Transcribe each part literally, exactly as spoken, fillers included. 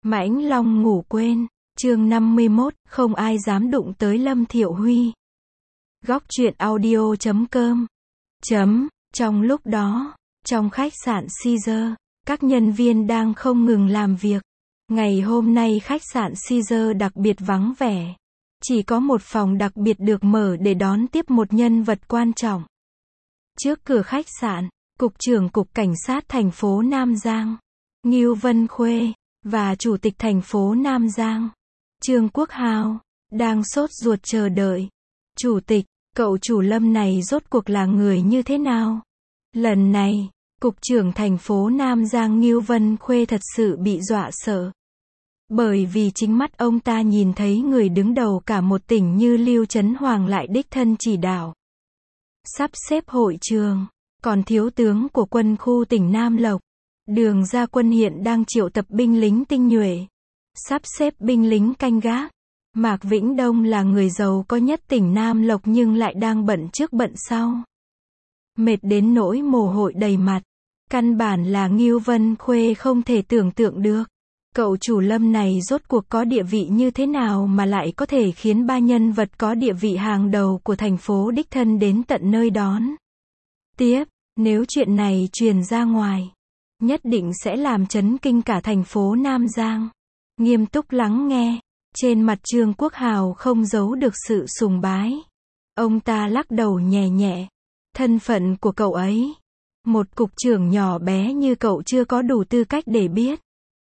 Mãnh Long ngủ quên, chương năm mươi mốt, không ai dám đụng tới Lâm Thiệu Huy. Góc truyện audio chấm com. Chấm, trong lúc đó, trong khách sạn Caesar, các nhân viên đang không ngừng làm việc. Ngày hôm nay khách sạn Caesar đặc biệt vắng vẻ. Chỉ có một phòng đặc biệt được mở để đón tiếp một nhân vật quan trọng. Trước cửa khách sạn, Cục trưởng Cục Cảnh sát thành phố Nam Giang, Ngưu Vân Khuê, và Chủ tịch thành phố Nam Giang, Trương Quốc Hào, đang sốt ruột chờ đợi. Chủ tịch, cậu chủ Lâm này rốt cuộc là người như thế nào? Lần này, Cục trưởng thành phố Nam Giang Ngưu Vân Khuê thật sự bị dọa sợ. Bởi vì chính mắt ông ta nhìn thấy người đứng đầu cả một tỉnh như Lưu Chấn Hoàng lại đích thân chỉ đạo sắp xếp hội trường, còn thiếu tướng của quân khu tỉnh Nam Lộc, Đường Gia Quân hiện đang triệu tập binh lính tinh nhuệ, sắp xếp binh lính canh gác. Mạc Vĩnh Đông là người giàu có nhất tỉnh Nam Lộc nhưng lại đang bận trước bận sau. Mệt đến nỗi mồ hôi đầy mặt. Căn bản là Ngưu Vân Khuê không thể tưởng tượng được. Cậu chủ Lâm này rốt cuộc có địa vị như thế nào mà lại có thể khiến ba nhân vật có địa vị hàng đầu của thành phố đích thân đến tận nơi đón tiếp. Nếu chuyện này truyền ra ngoài, nhất định sẽ làm chấn kinh cả thành phố Nam Giang. Nghiêm túc lắng nghe, trên mặt Trương Quốc Hào không giấu được sự sùng bái. Ông ta lắc đầu nhẹ nhẹ. Thân phận của cậu ấy, một cục trưởng nhỏ bé như cậu chưa có đủ tư cách để biết.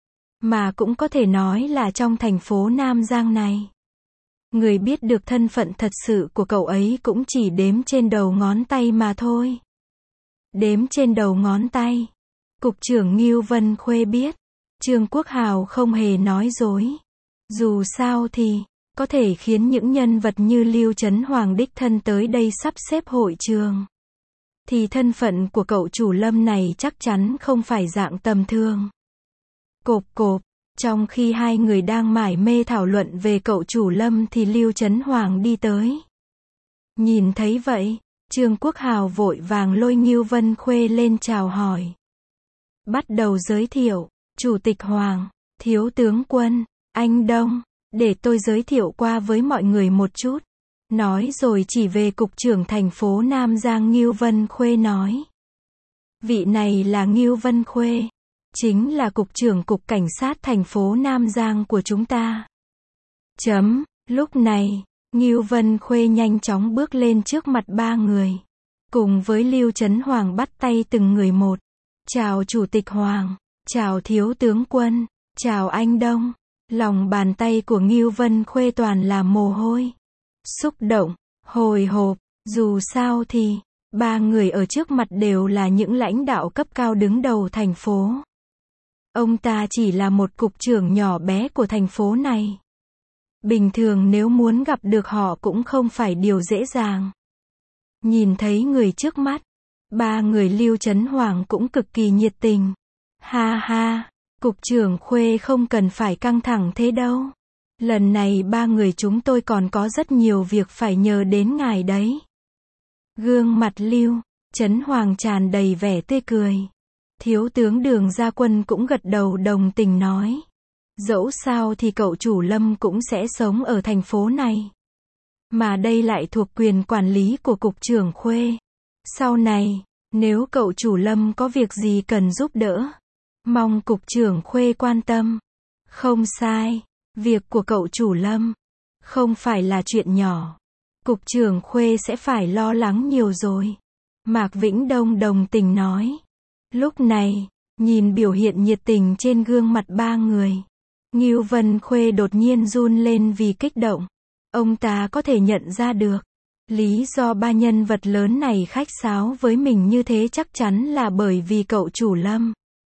Mà cũng có thể nói là trong thành phố Nam Giang này, người biết được thân phận thật sự của cậu ấy cũng chỉ đếm trên đầu ngón tay mà thôi. Đếm trên đầu ngón tay. Cục trưởng Ngưu Vân Khuê biết. Trương Quốc Hào không hề nói dối. Dù sao thì, có thể khiến những nhân vật như Lưu Chấn Hoàng đích thân tới đây sắp xếp hội trường, thì thân phận của cậu chủ Lâm này chắc chắn không phải dạng tầm thường. Cộp cộp, trong khi hai người đang mải mê thảo luận về cậu chủ Lâm thì Lưu Chấn Hoàng đi tới. Nhìn thấy vậy, Trương Quốc Hào vội vàng lôi Ngưu Vân Khuê lên chào hỏi. Bắt đầu giới thiệu, Chủ tịch Hoàng, Thiếu tướng Quân, anh Đông, để tôi giới thiệu qua với mọi người một chút. Nói rồi chỉ về Cục trưởng thành phố Nam Giang Ngưu Vân Khuê nói. Vị này là Ngưu Vân Khuê, chính là Cục trưởng Cục Cảnh sát thành phố Nam Giang của chúng ta. Chấm, lúc này, Ngưu Vân Khuê nhanh chóng bước lên trước mặt ba người. Cùng với Lưu Chấn Hoàng bắt tay từng người một. Chào Chủ tịch Hoàng, chào Thiếu tướng Quân, chào anh Đông. Lòng bàn tay của Ngưu Vân Khuê toàn là mồ hôi. Xúc động, hồi hộp, dù sao thì, ba người ở trước mặt đều là những lãnh đạo cấp cao đứng đầu thành phố. Ông ta chỉ là một cục trưởng nhỏ bé của thành phố này. Bình thường nếu muốn gặp được họ cũng không phải điều dễ dàng. Nhìn thấy người trước mắt, ba người Lưu Chấn Hoàng cũng cực kỳ nhiệt tình. Ha ha, Cục trưởng Khuê không cần phải căng thẳng thế đâu. Lần này ba người chúng tôi còn có rất nhiều việc phải nhờ đến ngài đấy. Gương mặt Lưu Chấn Hoàng tràn đầy vẻ tươi cười. Thiếu tướng Đường Gia Quân cũng gật đầu đồng tình nói. Dẫu sao thì cậu chủ Lâm cũng sẽ sống ở thành phố này. Mà đây lại thuộc quyền quản lý của Cục trưởng Khuê. Sau này, nếu cậu chủ Lâm có việc gì cần giúp đỡ, mong Cục trưởng Khuê quan tâm. Không sai, việc của cậu chủ Lâm không phải là chuyện nhỏ. Cục trưởng Khuê sẽ phải lo lắng nhiều rồi. Mạc Vĩnh Đông đồng tình nói. Lúc này, nhìn biểu hiện nhiệt tình trên gương mặt ba người, Ngưu Vân Khuê đột nhiên run lên vì kích động. Ông ta có thể nhận ra được, lý do ba nhân vật lớn này khách sáo với mình như thế chắc chắn là bởi vì cậu chủ Lâm.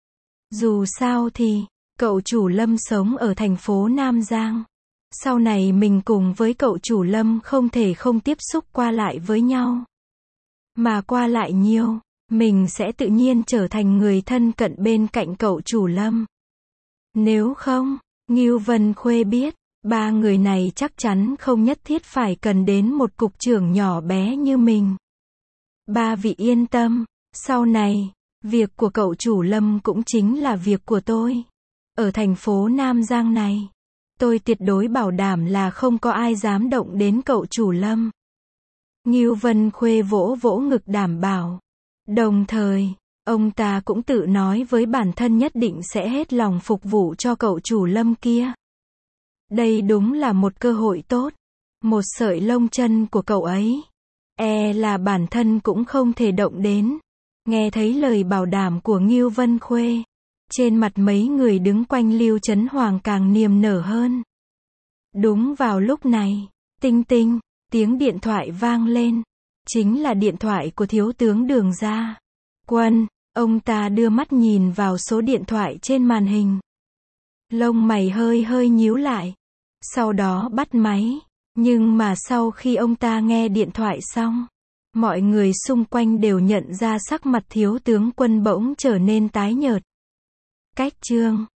Dù sao thì, cậu chủ Lâm sống ở thành phố Nam Giang. Sau này mình cùng với cậu chủ Lâm không thể không tiếp xúc qua lại với nhau. Mà qua lại nhiều, mình sẽ tự nhiên trở thành người thân cận bên cạnh cậu chủ Lâm. Nếu không, Ngưu Vân Khuê biết, ba người này chắc chắn không nhất thiết phải cần đến một cục trưởng nhỏ bé như mình. Ba vị yên tâm, sau này, việc của cậu chủ Lâm cũng chính là việc của tôi. ở thành phố Nam Giang này, tôi tuyệt đối bảo đảm là không có ai dám động đến cậu chủ Lâm. Ngưu Vân Khuê vỗ vỗ ngực đảm bảo. Đồng thời, ông ta cũng tự nói với bản thân nhất định sẽ hết lòng phục vụ cho cậu chủ Lâm kia. Đây đúng là một cơ hội tốt. Một sợi lông chân của cậu ấy, e là bản thân cũng không thể động đến. Nghe thấy lời bảo đảm của Ngưu Vân Khuê, trên mặt mấy người đứng quanh Lưu Chấn Hoàng càng niềm nở hơn. Đúng vào lúc này, tinh tinh, tiếng điện thoại vang lên. Chính là điện thoại của thiếu tướng Đường Gia Quân. Ông ta đưa mắt nhìn vào số điện thoại trên màn hình. Lông mày hơi hơi nhíu lại. Sau đó bắt máy. Nhưng mà sau khi ông ta nghe điện thoại xong, mọi người xung quanh đều nhận ra sắc mặt thiếu tướng Quân bỗng trở nên tái nhợt. Cách chương